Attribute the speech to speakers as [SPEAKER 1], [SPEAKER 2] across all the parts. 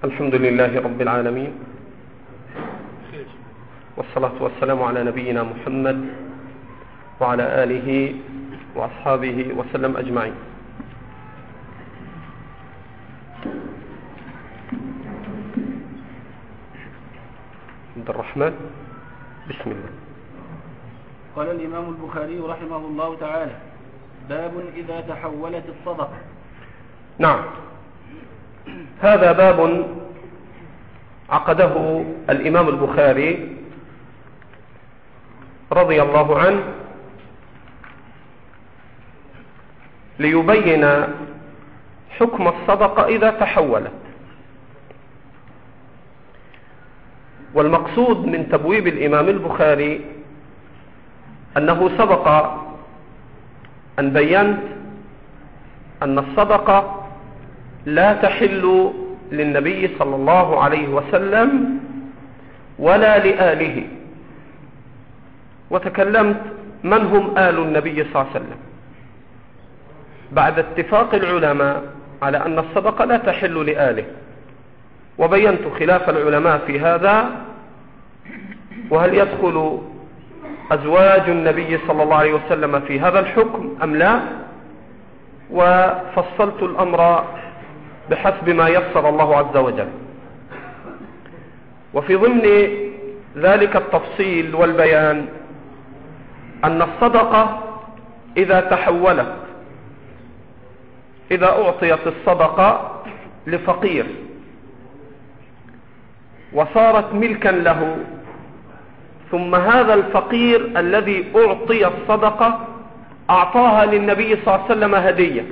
[SPEAKER 1] الحمد لله رب العالمين، والصلاة والسلام على نبينا محمد وعلى آله وأصحابه وسلم أجمعين. عبد الرحمن، بسم الله.
[SPEAKER 2] قال الإمام البخاري رحمه الله تعالى: باب إذا تحولت الصدقة.
[SPEAKER 1] نعم، هذا باب عقده الإمام البخاري رضي الله عنه ليبين حكم الصدقة إذا تحولت. والمقصود من تبويب الإمام البخاري أنه سبق أن بينت أن الصدقة لا تحل للنبي صلى الله عليه وسلم ولا لآله، وتكلمت من هم آل النبي صلى الله عليه وسلم بعد اتفاق العلماء على أن الصدقة لا تحل لآله، وبينت خلاف العلماء في هذا، وهل يدخل أزواج النبي صلى الله عليه وسلم في هذا الحكم أم لا، وفصلت الأمر بحسب ما يسر الله عز وجل. وفي ضمن ذلك التفصيل والبيان أن الصدقة إذا تحولت، إذا أعطيت الصدقة لفقير وصارت ملكا له، ثم هذا الفقير الذي أعطي الصدقة أعطاها للنبي صلى الله عليه وسلم هدية،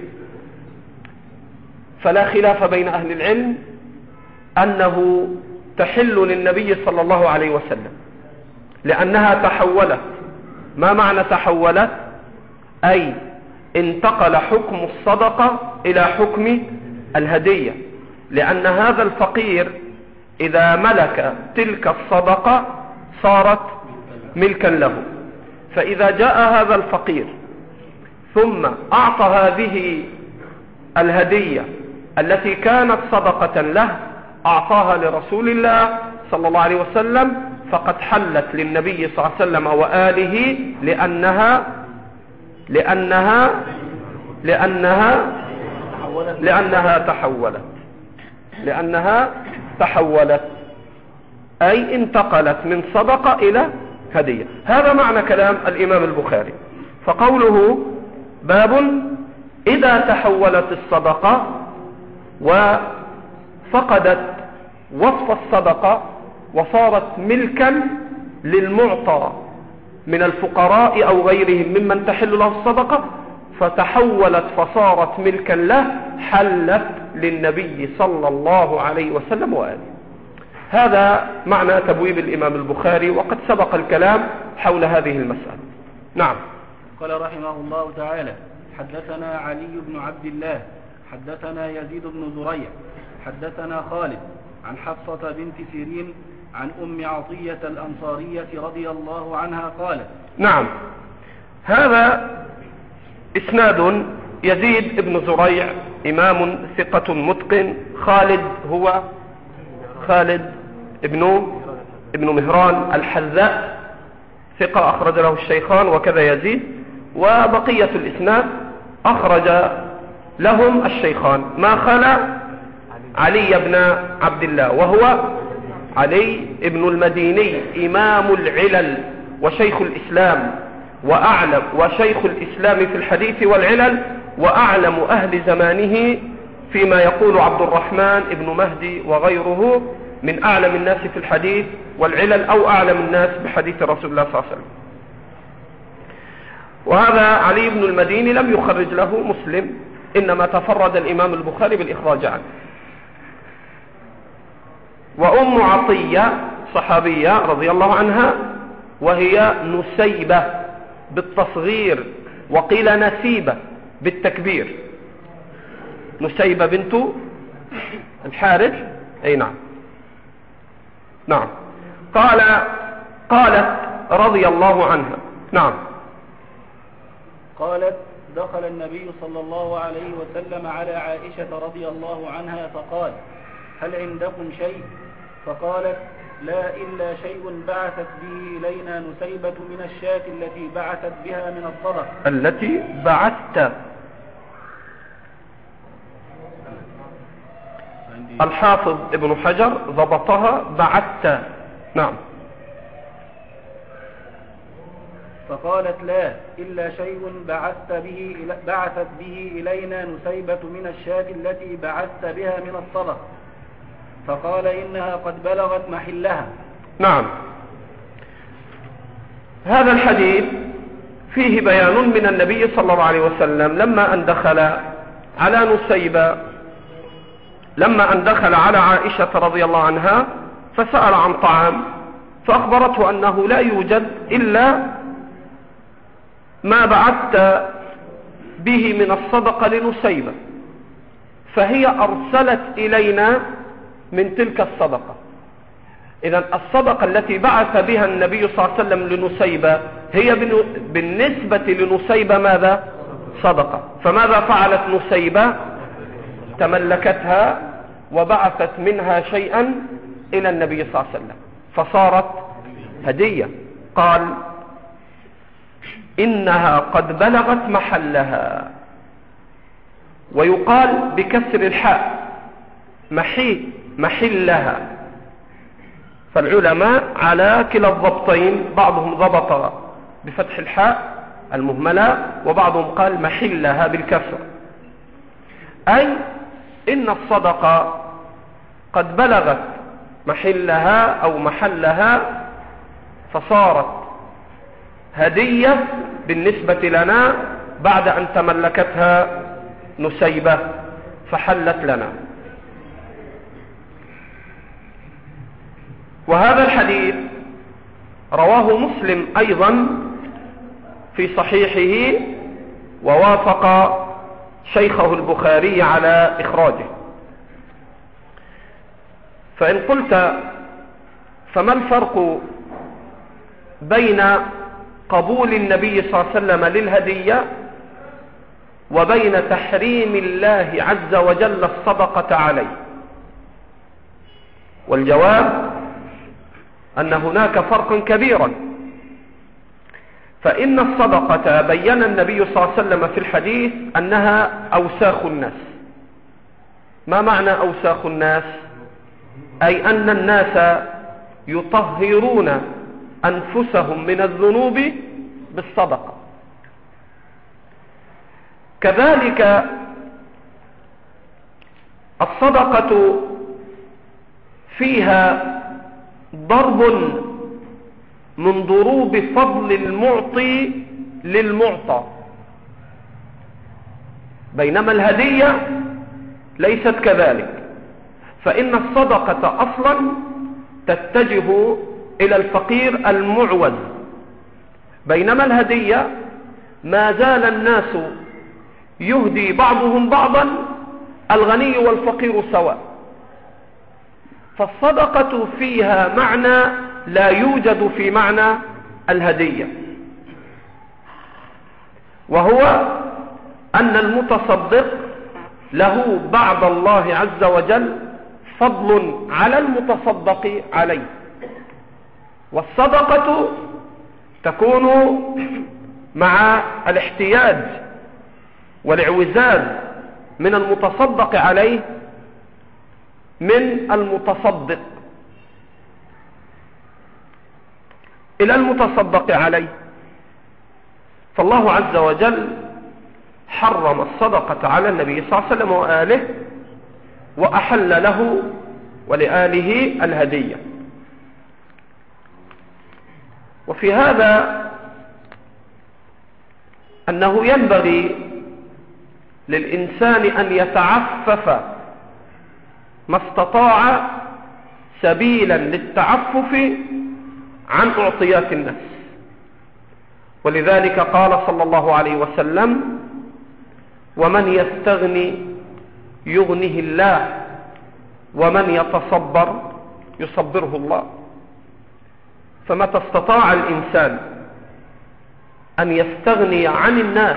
[SPEAKER 1] فلا خلاف بين أهل العلم أنه تحل للنبي صلى الله عليه وسلم، لأنها تحولت. ما معنى تحولت؟ أي انتقل حكم الصدقة إلى حكم الهدية، لأن هذا الفقير إذا ملك تلك الصدقة صارت ملكا له. فإذا جاء هذا الفقير ثم أعطى هذه الهدية التي كانت صدقة له، أعطاها لرسول الله صلى الله عليه وسلم، فقد حلت للنبي صلى الله عليه وسلم وآله، لأنها تحولت، أي انتقلت من صدقة إلى هدية. هذا معنى كلام الإمام البخاري. فقوله باب إذا تحولت الصدقة وفقدت وصف الصدقة وصارت ملكا للمعطى من الفقراء أو غيرهم ممن تحل له الصدقة، فتحولت فصارت ملكا له، حلت للنبي صلى الله عليه وسلم وآله. هذا معنى تبويب الإمام البخاري، وقد سبق الكلام حول هذه المسألة. نعم.
[SPEAKER 2] قال رحمه الله تعالى: حدثنا علي بن عبد الله حدثنا يزيد بن زريع حدثنا خالد عن حفصة بنت سيرين عن أم عطية الأنصارية رضي الله عنها قالت.
[SPEAKER 1] نعم، هذا إسناد يزيد بن زريع إمام ثقة متقن، خالد هو خالد ابن مهران الحذاء ثقة أخرج له الشيخان وكذا يزيد، وبقية الإسناد أخرج لهم الشيخان ما خلا علي بن عبد الله، وهو علي بن المديني إمام العلل وشيخ الإسلام، وأعلم وشيخ الإسلام في الحديث والعلل، وأعلم أهل زمانه فيما يقول عبد الرحمن بن مهدي وغيره من أعلم الناس في الحديث والعلل، أو أعلم الناس بحديث رسول الله صلى الله عليه وسلم. وهذا علي بن المديني لم يخرج له مسلم، إنما تفرد الإمام البخاري بالإخراج عنه. وأم عطية صحابية رضي الله عنها، وهي نسيبة بالتصغير، وقيل نسيبة بالتكبير، نسيبة بنت الحارث. أي نعم. نعم. قالت رضي الله عنها. نعم.
[SPEAKER 2] قالت: دخل النبي صلى الله عليه وسلم على عائشة رضي الله عنها فقال: هل عندكم شيء؟ فقالت: لا إلا شيء بعثت به إلينا نسيبة من الشاة التي بعثت بها من الصدقة.
[SPEAKER 1] التي بعثت. الحافظ ابن حجر ضبطها بعثت. نعم.
[SPEAKER 2] فقالت: لا إلا شيء بعثت به إلينا نسيبة من الشاة التي بعثت بها من الصدقة. فقال: إنها قد بلغت محلها.
[SPEAKER 1] نعم. هذا الحديث فيه بيان من النبي صلى الله عليه وسلم لما أن دخل على نسيبة، لما أن دخل على عائشة رضي الله عنها فسأل عن طعام، فأخبرته أنه لا يوجد إلا ما بعثت به من الصدقة لنسيبة، فهي أرسلت إلينا من تلك الصدقة. إذن الصدقة التي بعث بها النبي صلى الله عليه وسلم لنسيبة هي بالنسبة لنسيبة ماذا؟ صدقة. فماذا فعلت نسيبة؟ تملكتها وبعثت منها شيئا إلى النبي صلى الله عليه وسلم فصارت هدية. قال: إنها قد بلغت محلها. ويقال بكسر الحاء محلها. فالعلماء على كلا الضبطين، بعضهم ضبط بفتح الحاء المهملة وبعضهم قال محلها بالكسر، أي إن الصدقة قد بلغت محلها أو محلها فصارت هدية بالنسبة لنا بعد أن تملكتها نسيبة فحلت لنا. وهذا الحديث رواه مسلم أيضا في صحيحه ووافق شيخه البخاري على إخراجه. فإن قلت فما الفرق بين قبول النبي صلى الله عليه وسلم للهدية وبين تحريم الله عز وجل الصدقة عليه؟ والجواب أن هناك فرقا كبيرا. فإن الصدقة بين النبي صلى الله عليه وسلم في الحديث أنها أوساخ الناس. ما معنى أوساخ الناس؟ أي أن الناس يطهرون أنفسهم من الذنوب بالصدقة. كذلك الصدقة فيها ضرب من ضروب فضل المعطي للمعطى، بينما الهدية ليست كذلك، فإن الصدقة أصلا تتجه إلى الفقير المعوز، بينما الهدية ما زال الناس يهدي بعضهم بعضا، الغني والفقير سواء. فالصدقة فيها معنى لا يوجد في معنى الهدية، وهو أن المتصدق له بعد الله عز وجل فضل على المتصدق عليه، والصدقة تكون مع الاحتياج والاعوزاز من المتصدق عليه من المتصدق إلى المتصدق عليه. فالله عز وجل حرم الصدقة على النبي صلى الله عليه وسلم وآله، وأحل له ولآله الهدية. وفي هذا أنه ينبغي للإنسان أن يتعفف ما استطاع سبيلا للتعفف عن أعطيات الناس. ولذلك قال صلى الله عليه وسلم: ومن يستغني يغنه الله، ومن يتصبر يصبره الله. فمتى استطاع الإنسان أن يستغني عن الناس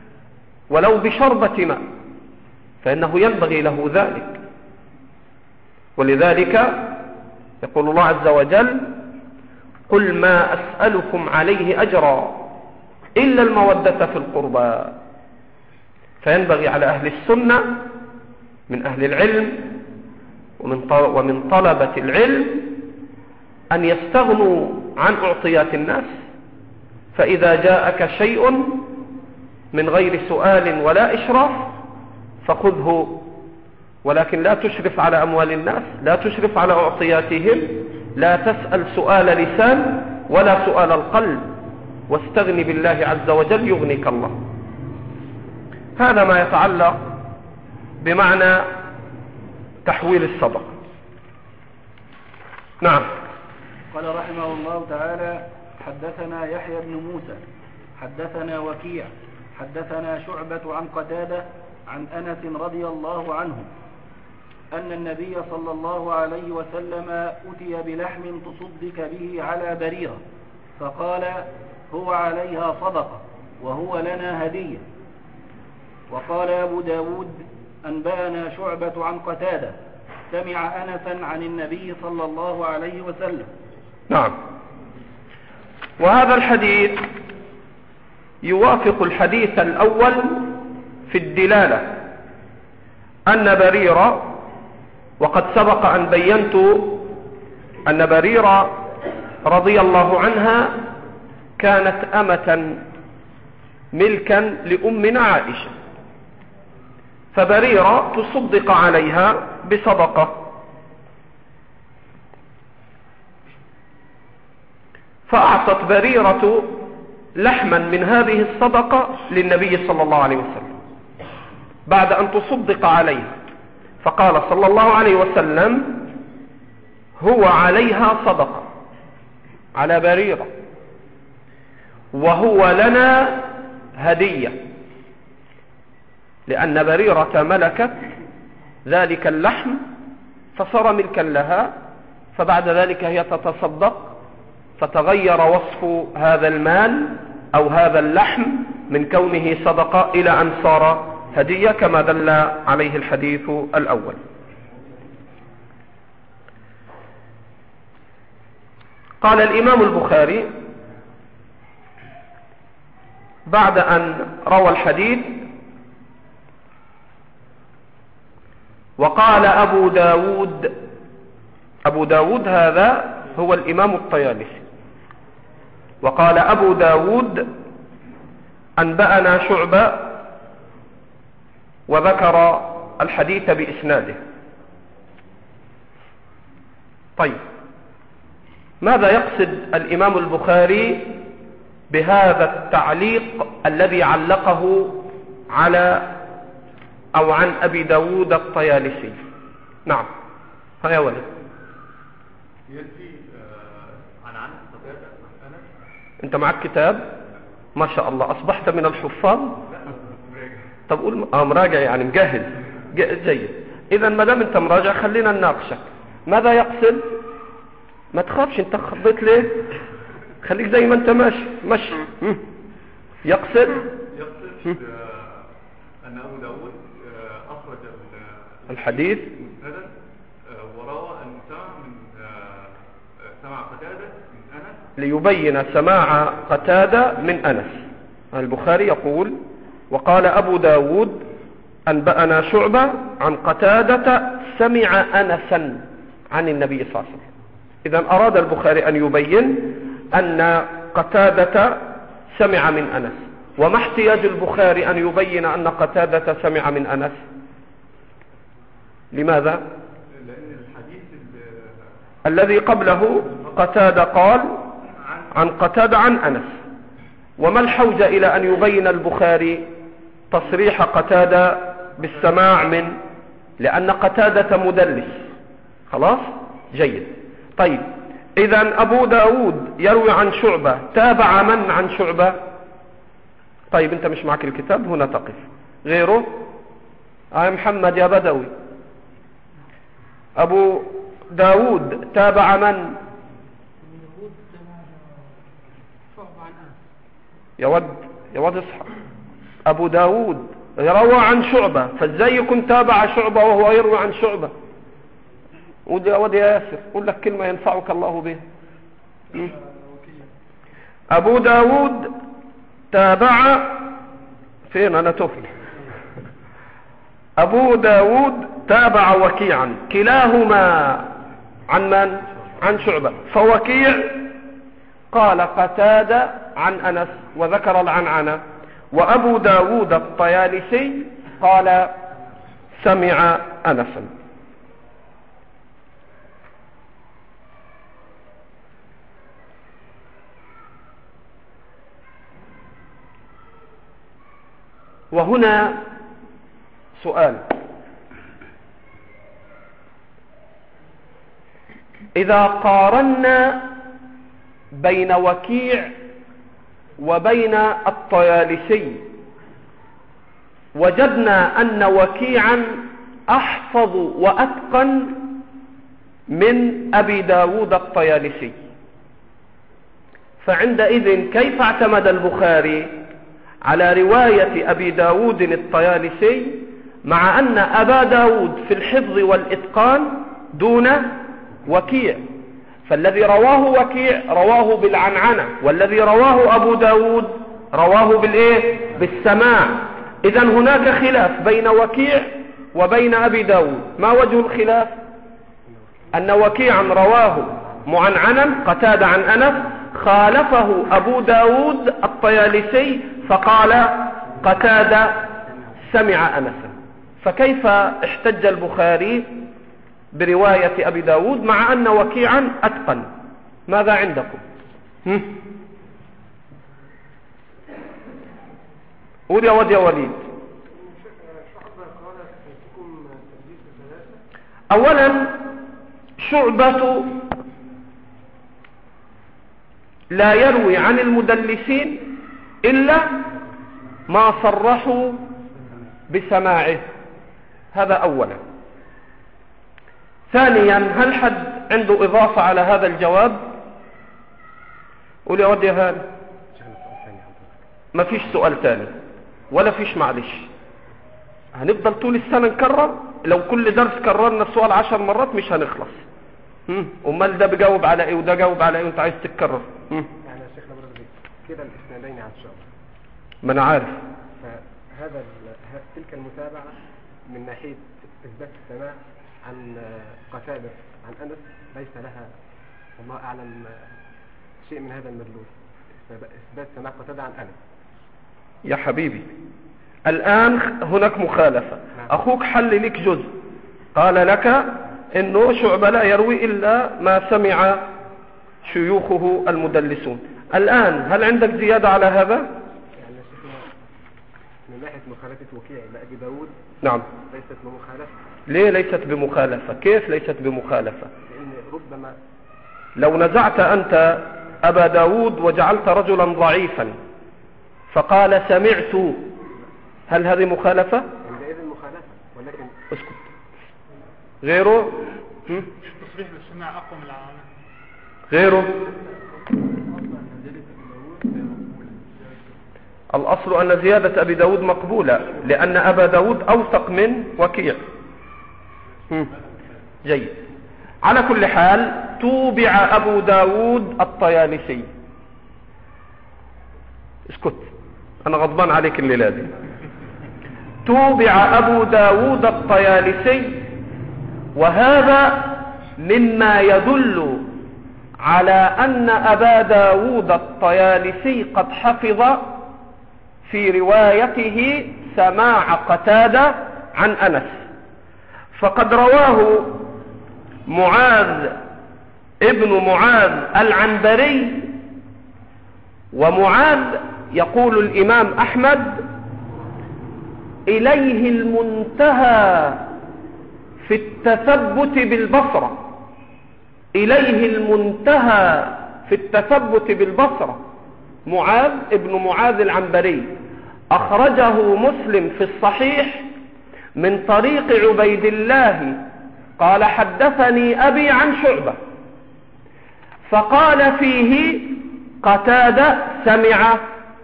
[SPEAKER 1] ولو بشربة ماء فإنه ينبغي له ذلك. ولذلك يقول الله عز وجل: قل ما أسألكم عليه أجرا إلا المودة في القربى. فينبغي على أهل السنة من أهل العلم ومن طلبة العلم أن يستغنوا عن أعطيات الناس، فإذا جاءك شيء من غير سؤال ولا إشراف فخذه، ولكن لا تشرف على أموال الناس، لا تشرف على أعطياتهم، لا تسأل سؤال لسان ولا سؤال القلب، واستغني بالله عز وجل يغنيك الله. هذا ما يتعلق بمعنى تحويل الصدقة. نعم.
[SPEAKER 2] قال رحمه الله تعالى: حدثنا يحيى بن موسى حدثنا وكيع حدثنا شعبة عن قتادة عن أنس رضي الله عنه أن النبي صلى الله عليه وسلم أتي بلحم تصدق به على بريرة، فقال: هو عليها صدقة وهو لنا هدية. وقال أبو داود: أنبأنا شعبة عن قتادة سمع أنسا عن النبي صلى الله عليه وسلم.
[SPEAKER 1] نعم. وهذا الحديث يوافق الحديث الأول في الدلالة أن بريرة، وقد سبق أن بينت أن بريرة رضي الله عنها كانت أمة ملكا لأمنا عائشة، فبريرة تصدق عليها بصدقة، فأعطت بريرة لحما من هذه الصدقة للنبي صلى الله عليه وسلم بعد أن تصدق عليها، فقال صلى الله عليه وسلم: هو عليها صدقة على بريرة وهو لنا هدية، لأن بريرة ملكت ذلك اللحم فصار ملكا لها، فبعد ذلك هي تتصدق، فتغير وصف هذا المال أو هذا اللحم من كونه صدقة إلى أن صار هدية، كما دل عليه الحديث الأول. قال الإمام البخاري بعد أن روى الحديث: وقال أبو داود. أبو داود هذا هو الإمام الطيالسي. وقال أبو داود: أنبأنا شعبة، وذكر الحديث بإسناده. طيب، ماذا يقصد الإمام البخاري بهذا التعليق الذي علقه على أو عن أبي داود الطيالسي؟ نعم، هيا ولد.
[SPEAKER 3] يأتي عن
[SPEAKER 1] أنت معك كتاب؟ ما شاء الله، أصبحت من الحفاظ. طب قول مراجع، يعني مجهز جيد. إذا ما دام أنت مراجع خلينا نناقشك. ماذا يقصد؟ ما تخافش، أنت خضيت ليه؟ خليك زي ما أنت ماشي. يقصد
[SPEAKER 3] أن أبو داود أخرج
[SPEAKER 1] الحديث
[SPEAKER 3] وروى أن سمع قتادة من أنس،
[SPEAKER 1] ليبين سماع قتادة من أنس. البخاري يقول: وقال أبو داود أنبأنا شعبة عن قتادة سمع أنسا عن النبي صلى الله عليه وسلم. إذن أراد البخاري أن يبين أن قتادة سمع من أنس. وما احتياج البخاري أن يبين أن قتادة سمع من أنس؟ لماذا؟
[SPEAKER 3] لأن الحديث
[SPEAKER 1] الذي قبله قتادة قال عن قتادة عن أنس. وما الحوجة إلى أن يبين البخاري تصريح قتادة بالسماع من؟ لأن قتادة مدلس. خلاص؟ جيد. طيب، إذن أبو داود يروي عن شعبة، تابع من عن شعبة؟ طيب، أنت مش معك الكتاب، هنا تقف. غيره؟ محمد يا بدوي. أبو داود تابع من؟ يا ود اصحى. أبو داود يروى عن شعبة، فازاي يكون تابع شعبة وهو يروي عن شعبة؟ ودي يا ياسر قول لك كلمة ينفعك الله بها. أبو داود تابع فين أنا تفل. أبو داود تابع وكيعا كلاهما عن من؟ عن شعبة. فوكيع قال قتادة عن أنس وذكر العنعنة، وأبو داود الطيالسي قال سمع أنسا. وهنا سؤال: إذا قارنا بين وكيع وبين الطيالسي وجدنا أن وكيعا أحفظ وأتقن من أبي داود الطيالسي، فعندئذ كيف اعتمد البخاري على رواية أبي داود الطيالسي مع أن أبا داود في الحفظ والإتقان دون وكيع؟ فالذي رواه وكيع رواه بالعنعنة، والذي رواه أبو داود رواه بالسماع. إذن هناك خلاف بين وكيع وبين أبي داود. ما وجه الخلاف؟ أن وكيعا رواه معنعنا قتادة عن أنس، خالفه أبو داود الطيالسي فقال قتادة سمع أنسا. فكيف احتج البخاري برواية أبي داود مع أن وكيعا أتقن؟ ماذا عندكم؟ قول يا ود يا وليد. أولا شعبة لا يروي عن المدلسين إلا ما صرحوا بسماعه، هذا أولا. ثانيا هل حد عنده إضافة على هذا الجواب؟ قول يا ودي هذا. ما فيش سؤال ثاني ولا فيش معلش. هنفضل طول السنة نكرر؟ لو كل درس كررنا السؤال 10 مرات مش هنخلص. امال ده بجاوب على ايه وده جاوب على ايه وانت عايز تتكرر؟
[SPEAKER 4] يعني يا شيخنا برضه كده الاسنادين عن شعبة.
[SPEAKER 1] ما انا عارف.
[SPEAKER 4] فهذا تلك المتابعة من ناحية اثبات السماع عن قتادة عن أنس ليس لها والله أعلم شيء من هذا المدلول، إثبات سماع قتادة عن أنس.
[SPEAKER 1] يا حبيبي الآن هناك مخالفة. أخوك حل لك جزء، قال لك إنه شعبة لا يروي إلا ما سمع شيوخه المدلسون. الآن هل عندك زيادة على هذا؟
[SPEAKER 4] يعني من ناحية مخالفة وكيع لأبي داود
[SPEAKER 1] نعم
[SPEAKER 4] ليست بمخالفة.
[SPEAKER 1] ليه ليست بمخالفة؟ كيف ليست بمخالفة؟
[SPEAKER 4] لأن ربما
[SPEAKER 1] لو نزعت أنت أبا داود وجعلت رجلا ضعيفا فقال سمعت، هل هذه مخالفة؟
[SPEAKER 4] عندئذ مخالفة، ولكن
[SPEAKER 1] اسكت. غيره؟
[SPEAKER 5] التصريح بالسماع أقوى من العامة.
[SPEAKER 1] غيره؟ الأصل أن زيادة أبي داود مقبولة لأن أبا داود أوثق من وكيع. جيد. على كل حال توبع أبو داود الطيالسي. اسكت أنا غضبان عليك الليلة دي. توبع أبو داود الطيالسي، وهذا مما يدل على أن أبا داود الطيالسي قد حفظ في روايته سماع قتادة عن أنس. فقد رواه معاذ ابن معاذ العنبري، ومعاذ يقول الإمام أحمد إليه المنتهى في التثبت بالبصرة، إليه المنتهى في التثبت بالبصرة. معاذ ابن معاذ العنبري أخرجه مسلم في الصحيح من طريق عبيد الله قال حدثني أبي عن شعبة، فقال فيه قتادة سمع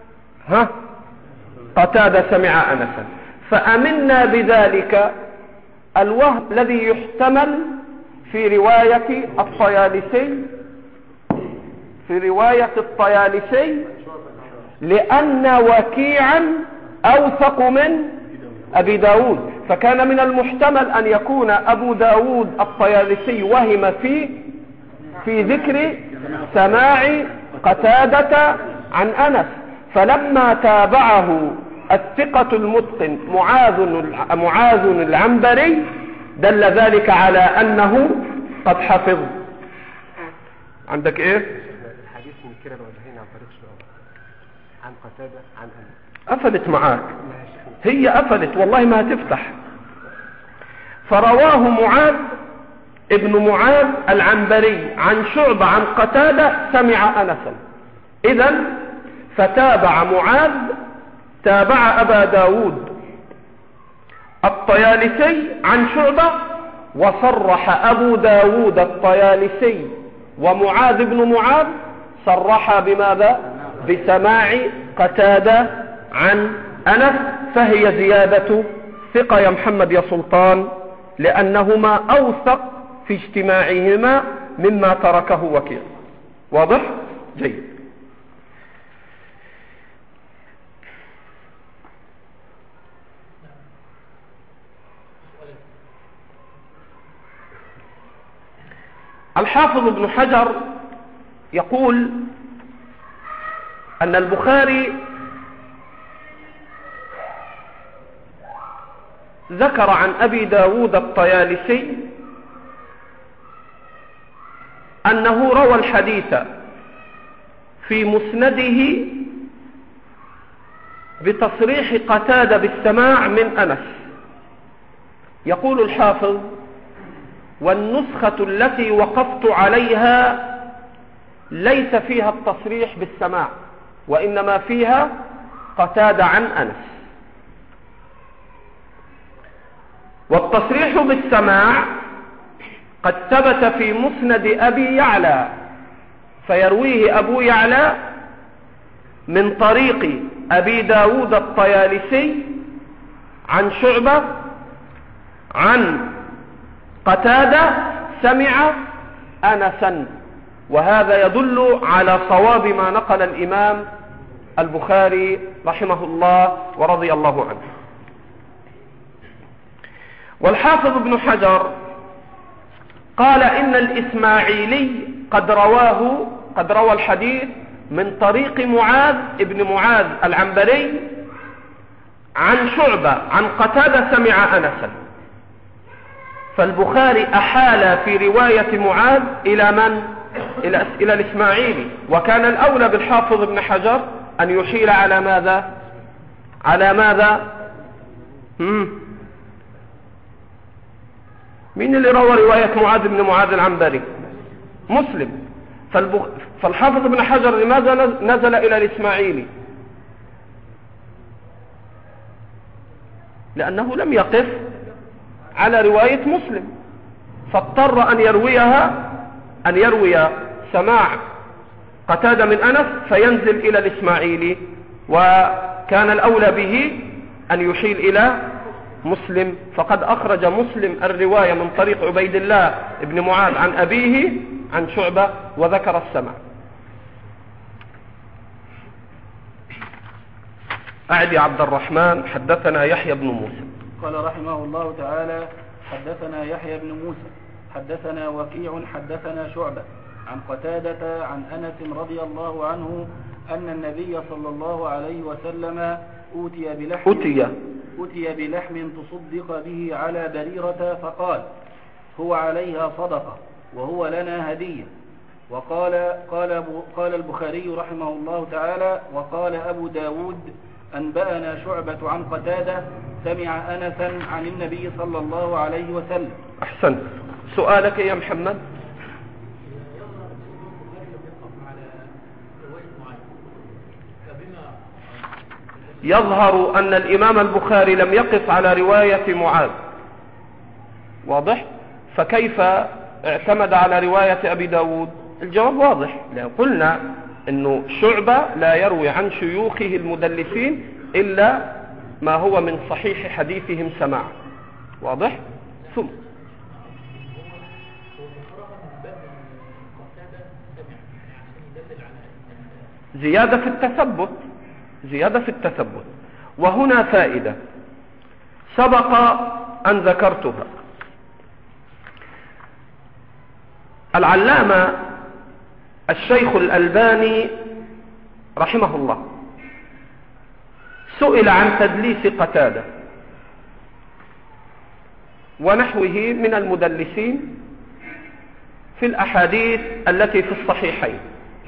[SPEAKER 1] قتادة سمع أنسا، فأمنا بذلك الوهم الذي يحتمل في رواية الطيالسي لأن وكيعا أوثق من أبي داود، فكان من المحتمل أن يكون أبو داود الطيالسي وهم في ذكر سماع قتادة عن أنس، فلما تابعه الثقة المتقن معاذ العنبري دل ذلك على أنه قد حفظ. عندك إيه؟
[SPEAKER 4] الحديث من كلا الوجهين عن طريق شعبة عن قتادة عن أنس.
[SPEAKER 1] قفلت معاك، هي قفلت والله ما هتفتح. فرواه معاذ ابن معاذ العنبري عن شعبة عن قتادة سمع أنسا. إذن فتابع معاذ تابع أبا داود الطيالسي عن شعبة، وصرح أبو داود الطيالسي ومعاذ بن معاذ صرح بماذا؟ بسماع قتادة عن أنس، فهي زيادة ثقة يا محمد يا سلطان، لأنهما أوثق في اجتماعهما مما تركه وكيع. واضح؟ جيد. الحافظ ابن حجر يقول أن البخاري ذكر عن أبي داود الطيالسي أنه روى الحديث في مسنده بتصريح قتادة بالسماع من أنس. يقول الحافظ: والنسخة التي وقفت عليها ليس فيها التصريح بالسماع، وإنما فيها قتادة عن أنس. والتصريح بالسماع قد ثبت في مسند أبي يعلى، فيرويه أبو يعلى من طريق أبي داود الطيالسي عن شعبة عن قتادة سمع أنسا، وهذا يدل على صواب ما نقل الإمام البخاري رحمه الله ورضي الله عنه. والحافظ ابن حجر قال إن الإسماعيلي قد روى الحديث من طريق معاذ ابن معاذ العنبري عن شعبة عن قتادة سمع أنسا، فالبخاري أحال في رواية معاذ إلى من؟ إلى الإسماعيلي، وكان الأولى بالحافظ ابن حجر أن يحيل على ماذا؟ على ماذا؟ مين اللي روى رواية معاذ بن معاذ العنبري؟ مسلم. فالحافظ ابن حجر لماذا نزل إلى الإسماعيلي؟ لأنه لم يقف على رواية مسلم، فاضطر أن يروي سماع قتادة من أنس فينزل إلى الإسماعيلي، وكان الأولى به أن يحيل إلى مسلم، فقد أخرج مسلم الرواية من طريق عبيد الله بن معاذ عن أبيه عن شعبة وذكر السمع. أعد يا عبد الرحمن. حدثنا يحيى بن موسى.
[SPEAKER 2] قال رحمه الله تعالى: حدثنا يحيى بن موسى حدثنا وكيع حدثنا شعبة عن قتادة عن أنس رضي الله عنه أن النبي صلى الله عليه وسلم أتي بلحم تصدق به على بريرة، فقال: هو عليها صدقة وهو لنا هدية. قال البخاري رحمه الله تعالى: وقال أبو داود: أنبأنا شعبة عن قتادة سمع أنسا عن النبي صلى الله عليه وسلم.
[SPEAKER 1] أحسن. سؤالك يا محمد. يظهر أن الإمام البخاري لم يقف على رواية معاذ، واضح؟ فكيف اعتمد على رواية أبي داود؟ الجواب واضح، لأن قلنا أنه شعبة لا يروي عن شيوخه المدلسين إلا ما هو من صحيح حديثهم سماع، واضح؟ ثم زيادة في التثبت. وهنا فائدة سبق أن ذكرتها. العلامة الشيخ الألباني رحمه الله سئل عن تدليس قتادة ونحوه من المدلسين في الأحاديث التي في الصحيحين،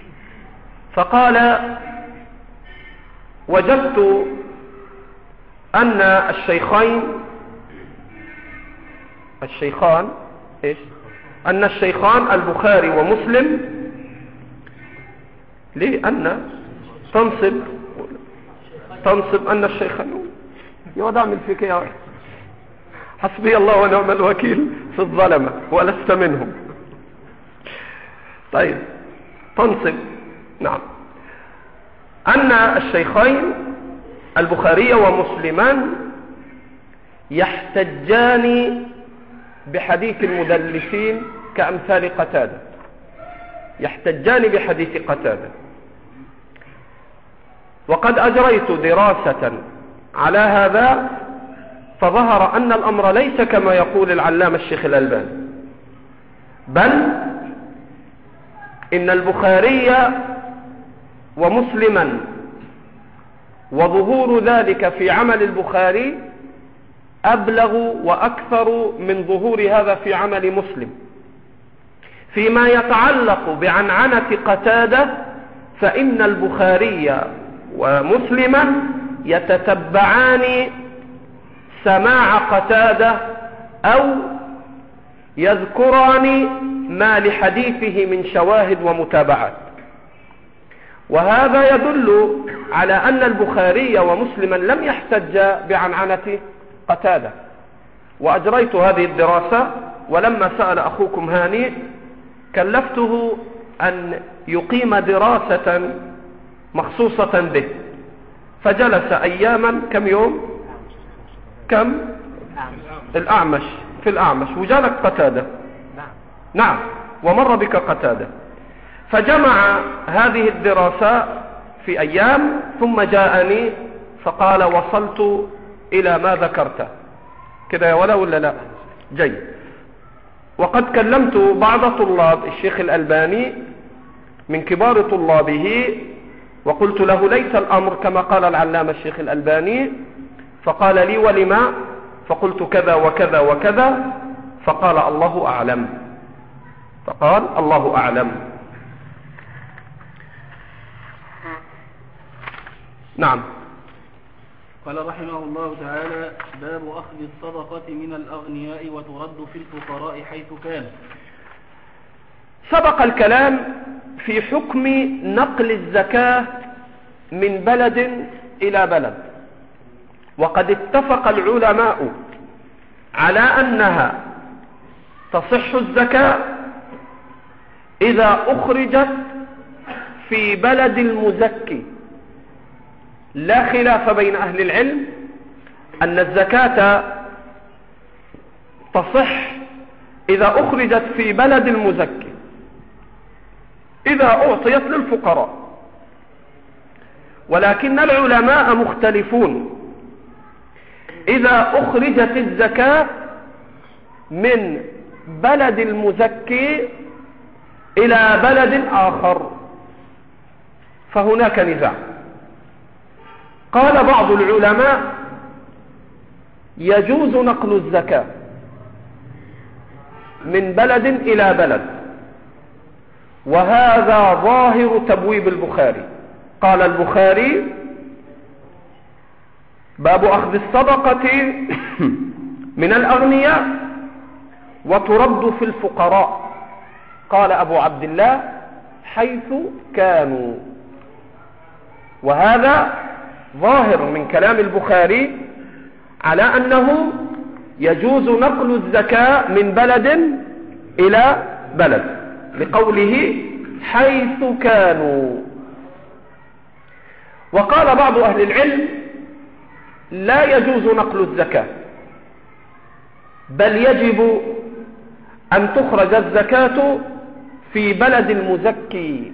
[SPEAKER 1] فقال: وجدت أن الشيخان البخاري ومسلم، لأن تنصب أن الشيخين يوضع من فيك يا واحد، حسبي الله ونعم الوكيل في الظلمة ولست منهم. طيب، تنصب، نعم، أن الشيخين البخاري ومسلمان يحتجان بحديث المدلسين كأمثال قتادة، يحتجان بحديث قتادة. وقد أجريت دراسة على هذا، فظهر أن الأمر ليس كما يقول العلامة الشيخ الألباني، بل إن البخاري ومسلما وظهور ذلك في عمل البخاري أبلغ وأكثر من ظهور هذا في عمل مسلم. فيما يتعلق بعنعنة قتادة، فإن البخاري ومسلما يتتبعان سماع قتادة أو يذكران ما لحديثه من شواهد ومتابعات، وهذا يدل على أن البخاري ومسلما لم يحتج بعنعنة قتادة. وأجريت هذه الدراسة، ولما سأل أخوكم هاني كلفته أن يقيم دراسة مخصوصة به، فجلس أياما، كم يوم، الأعمش، في الأعمش، وجالك قتادة، نعم، ومر بك قتادة، فجمع هذه الدراسة في أيام، ثم جاءني فقال: وصلت إلى ما ذكرته كده يا ولا لا؟ جيد. وقد كلمت بعض طلاب الشيخ الألباني من كبار طلابه، وقلت له: ليس الأمر كما قال العلامة الشيخ الألباني. فقال لي: ولما؟ فقلت: كذا وكذا وكذا. فقال: الله أعلم. نعم.
[SPEAKER 2] قال رحمه الله تعالى: باب أخذ الصدقة من الأغنياء وترد في الفقراء حيث كان.
[SPEAKER 1] سبق الكلام في حكم نقل الزكاة من بلد إلى بلد، وقد اتفق العلماء على أنها تصح الزكاة إذا أخرجت في بلد المزكي. لا خلاف بين أهل العلم أن الزكاة تصح إذا أخرجت في بلد المزكي، إذا أعطيت للفقراء. ولكن العلماء مختلفون إذا أخرجت الزكاة من بلد المزكي إلى بلد آخر، فهناك نزاع. قال بعض العلماء: يجوز نقل الزكاة من بلد إلى بلد، وهذا ظاهر تبويب البخاري. قال البخاري: باب أخذ الصدقة من الأغنياء وترد في الفقراء. قال أبو عبد الله: حيث كانوا. وهذا ظاهر من كلام البخاري على أنه يجوز نقل الزكاة من بلد إلى بلد، لقوله: حيث كانوا. وقال بعض أهل العلم: لا يجوز نقل الزكاة، بل يجب أن تخرج الزكاة في بلد المزكي،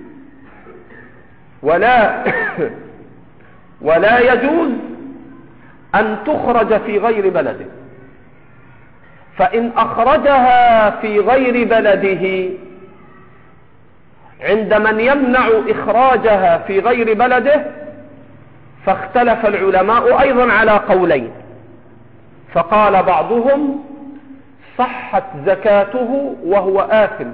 [SPEAKER 1] ولا يجوز أن تخرج في غير بلده. فإن أخرجها في غير بلده عند من يمنع إخراجها في غير بلده، فاختلف العلماء أيضا على قولين، فقال بعضهم صحت زكاته وهو آثم،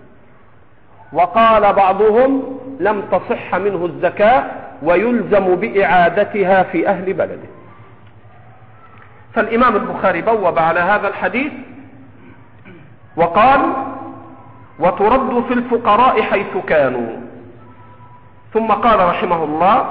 [SPEAKER 1] وقال بعضهم لم تصح منه الزكاة ويلزم بإعادتها في أهل بلده. فالإمام البخاري بوب على هذا الحديث وقال وترد في الفقراء حيث كانوا. ثم قال رحمه الله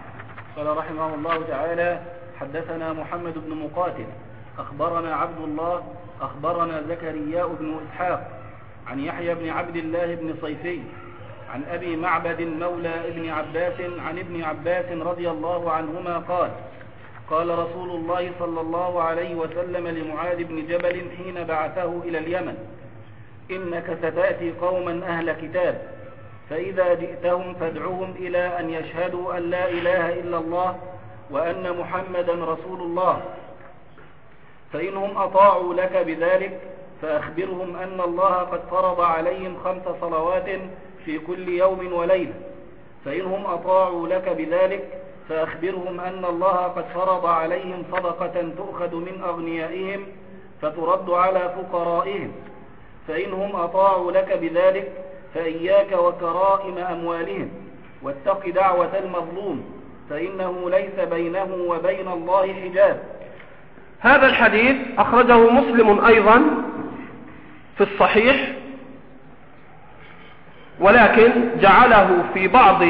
[SPEAKER 2] تعالى حدثنا محمد بن مقاتل أخبرنا عبد الله أخبرنا زكريا بن إسحاق عن يحيى بن عبد الله بن صيفي عن أبي معبد مولى ابن عباس عن ابن عباس رضي الله عنهما قال قال رسول الله صلى الله عليه وسلم لمعاذ بن جبل حين بعثه إلى اليمن إنك ستأتي قوما أهل كتاب، فإذا جئتهم فادعوهم إلى أن يشهدوا أن لا إله إلا الله وأن محمدا رسول الله، فإنهم أطاعوا لك بذلك فأخبرهم أن الله قد فرض عليهم 5 صلوات في كل يوم وليلة، فإنهم أطاعوا لك بذلك فأخبرهم أن الله قد فرض عليهم صدقة تؤخذ من أغنيائهم فترد على فقرائهم، فإنهم أطاعوا لك بذلك فإياك وكرائم أموالهم، واتق دعوة المظلوم فإنه ليس بينه وبين الله حجاب.
[SPEAKER 1] هذا الحديث أخرجه مسلم أيضا في الصحيح، ولكن جعله في بعض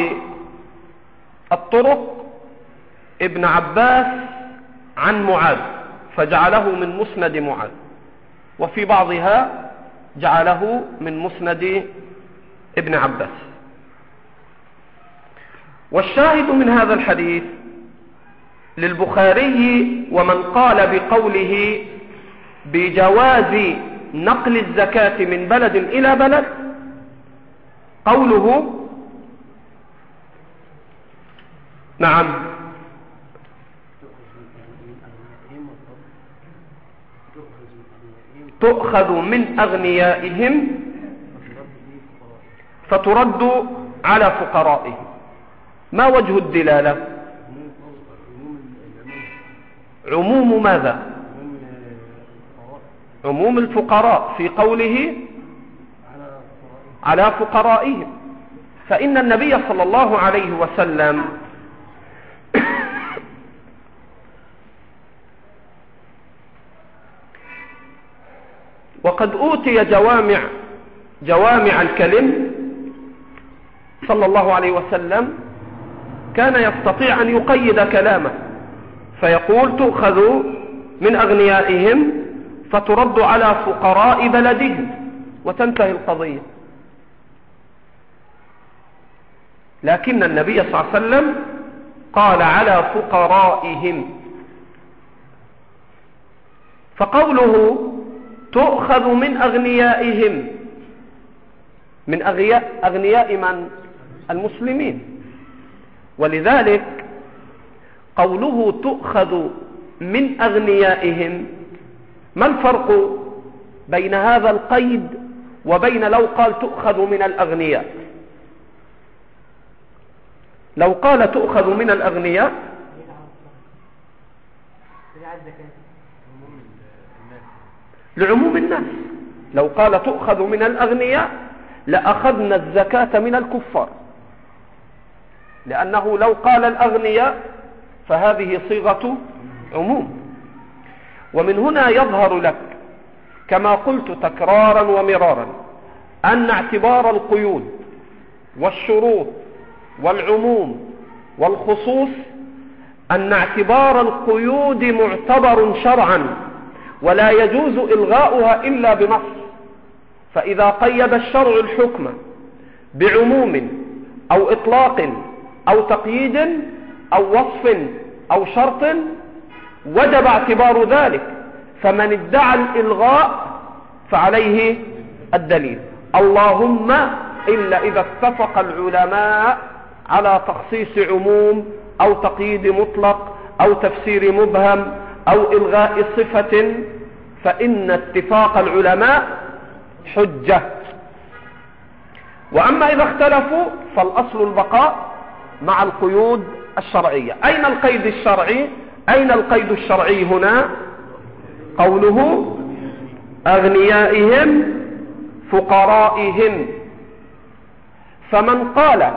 [SPEAKER 1] الطرق ابن عباس عن معاذ، فجعله من مسند معاذ، وفي بعضها جعله من مسند ابن عباس. والشاهد من هذا الحديث للبخاري ومن قال بقوله بجواز نقل الزكاة من بلد إلى بلد قوله نعم تؤخذ من أغنيائهم فترد على فقرائهم. ما وجه الدلالة؟ عموم ماذا؟ عموم الفقراء في قوله على فقرائهم، فإن النبي صلى الله عليه وسلم وقد أوتي جوامع الكلم صلى الله عليه وسلم، كان يستطيع أن يقيد كلامه فيقول تؤخذ من أغنيائهم فترد على فقراء بلدهم وتنتهي القضية. لكن النبي صلى الله عليه وسلم قال على فقرائهم، فقوله تؤخذ من أغنيائهم من أغنياء من؟ المسلمين. ولذلك قوله تؤخذ من أغنيائهم، ما الفرق بين هذا القيد وبين لو قال تؤخذ من الأغنياء؟ لو قال تؤخذ من الأغنياء لعموم الناس، لو قال تؤخذ من الأغنياء لأخذنا الزكاة من الكفار، لأنه لو قال الأغنياء فهذه صيغة عموم. ومن هنا يظهر لك كما قلت تكرارا ومرارا أن اعتبار القيود والشروط والعموم والخصوص، أن اعتبار القيود معتبر شرعا ولا يجوز إلغاؤها إلا بنص. فإذا قيد الشرع الحكم بعموم أو إطلاق أو تقييد أو وصف أو شرط وجب اعتبار ذلك، فمن ادعى الإلغاء فعليه الدليل. اللهم إلا إذا اتفق العلماء على تخصيص عموم أو تقييد مطلق أو تفسير مبهم أو إلغاء صفة، فإن اتفاق العلماء حجة. وأما إذا اختلفوا فالأصل البقاء مع القيود الشرعية. أين القيد الشرعي؟ أين القيد الشرعي هنا؟ قوله أغنيائهم فقرائهم. فمن قال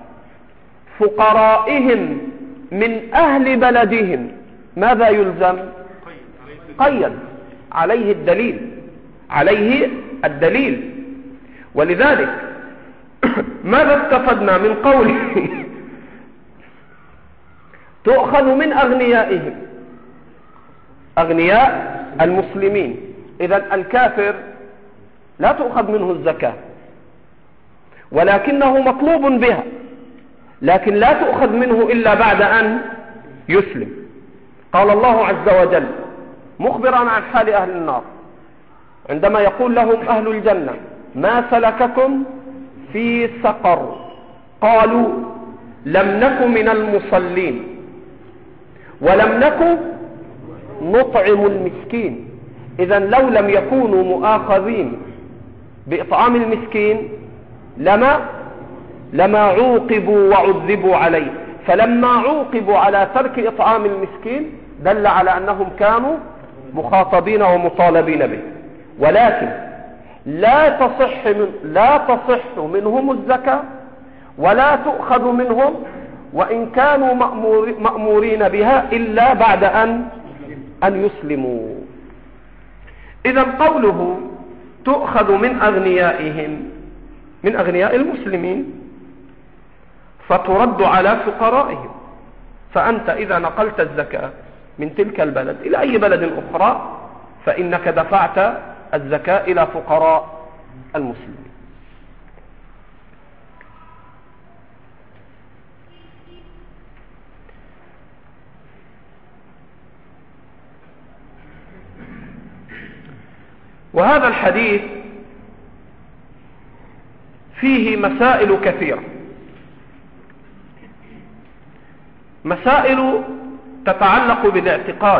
[SPEAKER 1] فقرائهم من أهل بلدهم ماذا يلزم؟ قيد، عليه الدليل، عليه الدليل. ولذلك ماذا استفدنا من قوله تؤخذ من أغنيائهم؟ أغنياء المسلمين. إذن الكافر لا تؤخذ منه الزكاة، ولكنه مطلوب بها، لكن لا تؤخذ منه إلا بعد أن يسلم. قال الله عز وجل مخبرا عن حال أهل النار عندما يقول لهم أهل الجنة ما سلككم في سقر؟ قالوا لم نك من المصلين ولم نك نطعم المسكين. إذن لو لم يكونوا مؤاخذين بإطعام المسكين لما عوقبوا وعذبوا عليه. فلما عوقبوا على ترك إطعام المسكين دل على أنهم كانوا مخاطبين ومطالبين به، ولكن لا تصح منهم الزكاة ولا تؤخذ منهم وإن كانوا مأمورين بها إلا بعد أن يسلموا. إذا قوله تؤخذ من أغنيائهم، من أغنياء المسلمين، فترد على فقرائهم. فأنت إذا نقلت الزكاة من تلك البلد إلى أي بلد أخرى فإنك دفعت الزكاة إلى فقراء المسلمين. وهذا الحديث فيه مسائل كثيرة، مسائل تتعلق بالاعتقاد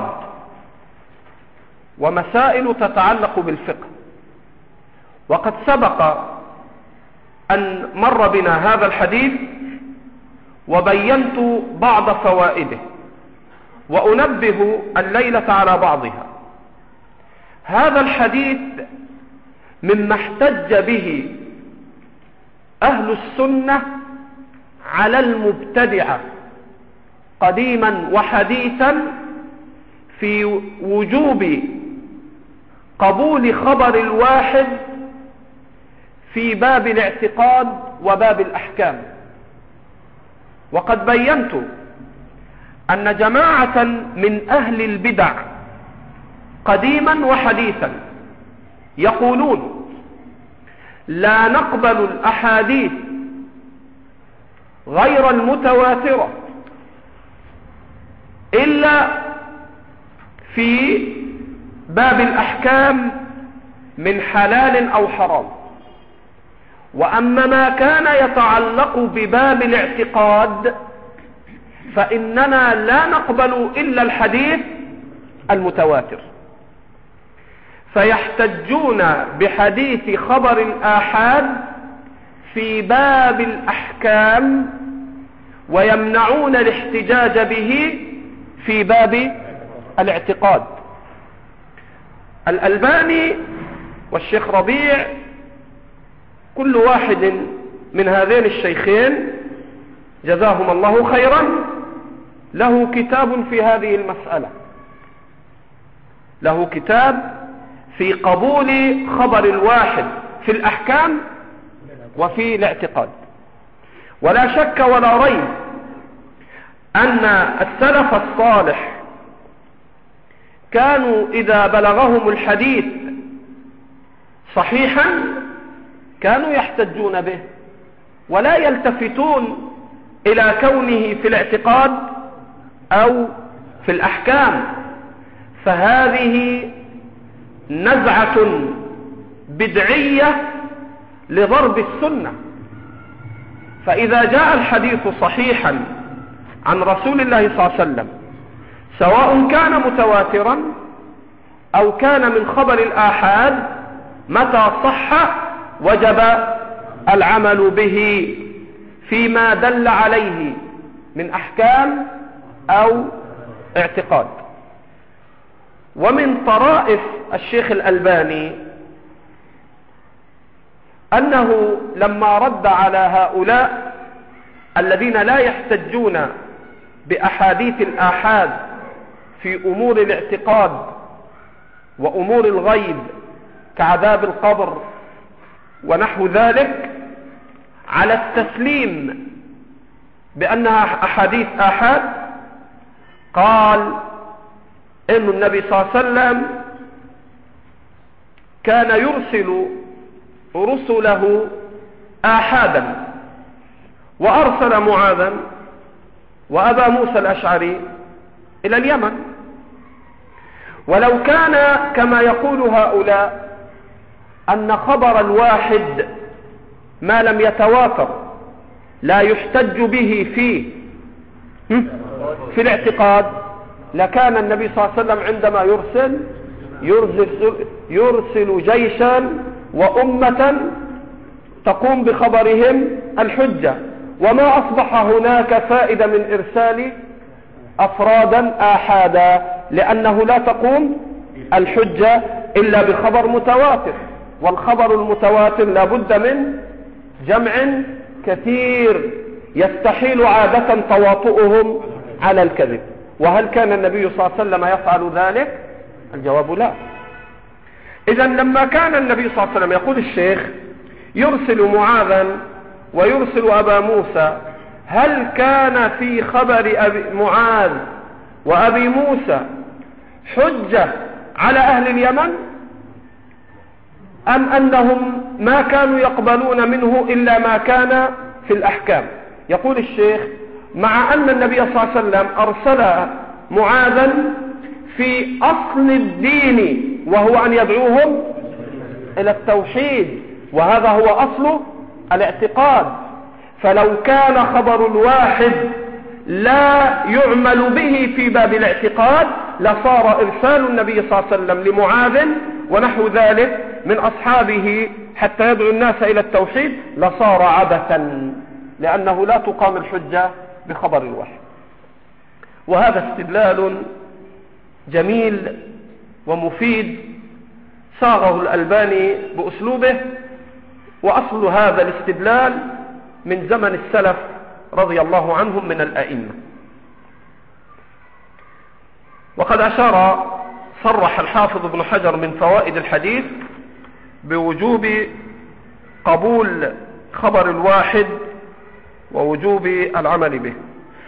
[SPEAKER 1] ومسائل تتعلق بالفقه. وقد سبق أن مر بنا هذا الحديث وبينت بعض فوائده، وأنبه الليلة على بعضها. هذا الحديث مما احتج به أهل السنة على المبتدعة قديما وحديثا في وجوب قبول خبر الواحد في باب الاعتقاد وباب الأحكام. وقد بينت أن جماعة من أهل البدع قديما وحديثا يقولون لا نقبل الأحاديث غير المتواترة إلا في باب الأحكام من حلال أو حرام، وأما ما كان يتعلق بباب الاعتقاد فإننا لا نقبل إلا الحديث المتواتر. فيحتجون بحديث خبر الآحاد في باب الأحكام ويمنعون الاحتجاج به في باب الاعتقاد. الألباني والشيخ ربيع كل واحد من هذين الشيخين جزاهم الله خيرا له كتاب في هذه المسألة، له كتاب في قبول خبر الواحد في الأحكام وفي الاعتقاد. ولا شك ولا ريب أن السلف الصالح كانوا إذا بلغهم الحديث صحيحا كانوا يحتجون به ولا يلتفتون إلى كونه في الاعتقاد أو في الأحكام. فهذه نزعة بدعية لضرب السنة. فإذا جاء الحديث صحيحا عن رسول الله صلى الله عليه وسلم سواء كان متواترا أو كان من خبر الآحاد متى صح وجب العمل به فيما دل عليه من أحكام أو اعتقاد. ومن طرائف الشيخ الألباني أنه لما رد على هؤلاء الذين لا يحتجون بأحاديث الآحاد في أمور الاعتقاد وأمور الغيب كعذاب القبر ونحو ذلك على التسليم بأنها أحاديث آحاد، قال إن النبي صلى الله عليه وسلم كان يرسل رسله آحادا، وأرسل معاذا وأبا موسى الأشعري إلى اليمن. ولو كان كما يقول هؤلاء أن خبر الواحد ما لم يتواتر لا يحتج به في الاعتقاد لكان النبي صلى الله عليه وسلم عندما يرسل جيشا وأمة تقوم بخبرهم الحجة، وما أصبح هناك فائدة من إرسال أفرادا آحادا، لأنه لا تقوم الحجة إلا بخبر متواتر، والخبر المتواتر لابد من جمع كثير يستحيل عادة تواطؤهم على الكذب. وهل كان النبي صلى الله عليه وسلم يفعل ذلك؟ الجواب لا. إذا لما كان النبي صلى الله عليه وسلم، يقول الشيخ، يرسل معاذا ويرسل أبا موسى، هل كان في خبر معاذ وأبي موسى حجة على أهل اليمن، أم أنهم ما كانوا يقبلون منه إلا ما كان في الأحكام؟ يقول الشيخ: مع أن النبي صلى الله عليه وسلم أرسل معاذا في أصل الدين وهو أن يدعوهم إلى التوحيد، وهذا هو أصل الاعتقاد. فلو كان خبر الواحد لا يعمل به في باب الاعتقاد لصار إرسال النبي صلى الله عليه وسلم لمعاذ ونحو ذلك من أصحابه حتى يدعو الناس إلى التوحيد لصار عبثا، لأنه لا تقام الحجة بخبر الواحد. وهذا استدلال جميل ومفيد صاغه الألباني بأسلوبه، وأصل هذا الاستدلال من زمن السلف رضي الله عنهم من الأئمة. وقد صرح الحافظ ابن حجر من فوائد الحديث بوجوب قبول خبر الواحد ووجوب العمل به.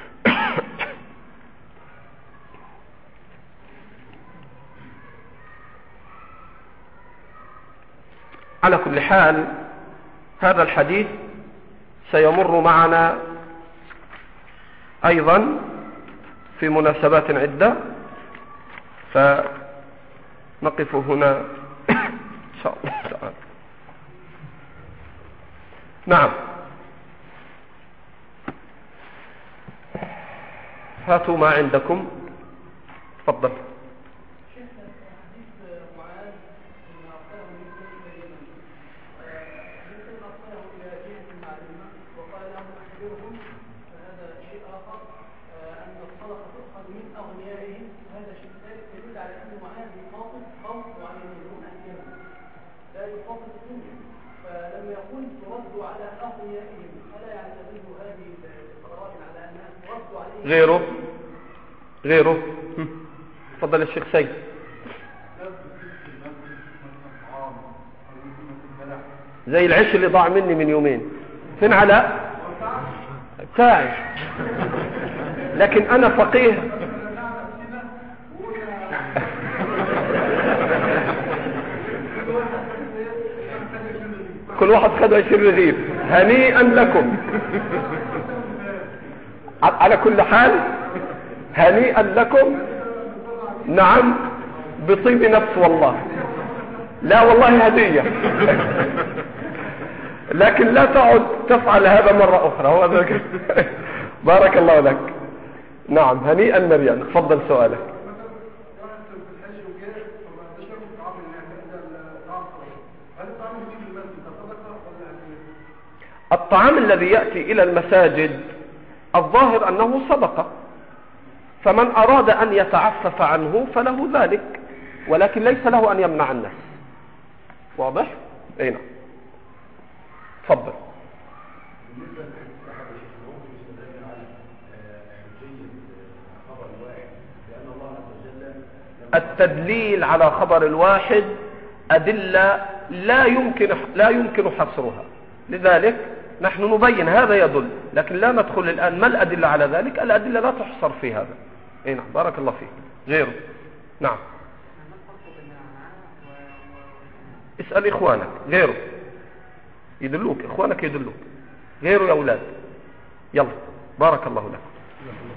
[SPEAKER 1] على كل حال هذا الحديث سيمر معنا أيضا في مناسبات عدة، فنقف هنا إن شاء الله تعالى. نعم، هاتوا ما عندكم، تفضل. غيره تفضل الشيخ سيد. زي العيش اللي ضاع مني من يومين، فين علاء بتاعي؟ لكن انا فقيه. كل واحد خد 20 رغيف، هنيئا لكم. على كل حال هنيئا لكم، نعم، بطيب نفس والله. لا والله هدية. لكن لا تعد تفعل هذا مرة أخرى. هو ذلك. بارك الله لك. نعم هنيئا مريم، تفضل سؤالك. الطعام الذي يأتي إلى المساجد الظاهر أنه صدقة، فمن أراد أن يتعفف عنه فله ذلك، ولكن ليس له أن يمنع الناس. واضح؟ أي نعم. تفضل. التدليل على خبر الواحد أدلة لا يمكن حصرها، لذلك نحن نبين هذا يدل، لكن لا ندخل الآن ما الأدلة على ذلك. الأدلة لا تحصر في هذا. اي نعم بارك الله فيك. غيره. نعم اسأل إخوانك، غيره يدلوك، إخوانك يدلوك، غيره يا أولاد. يلا بارك الله لك.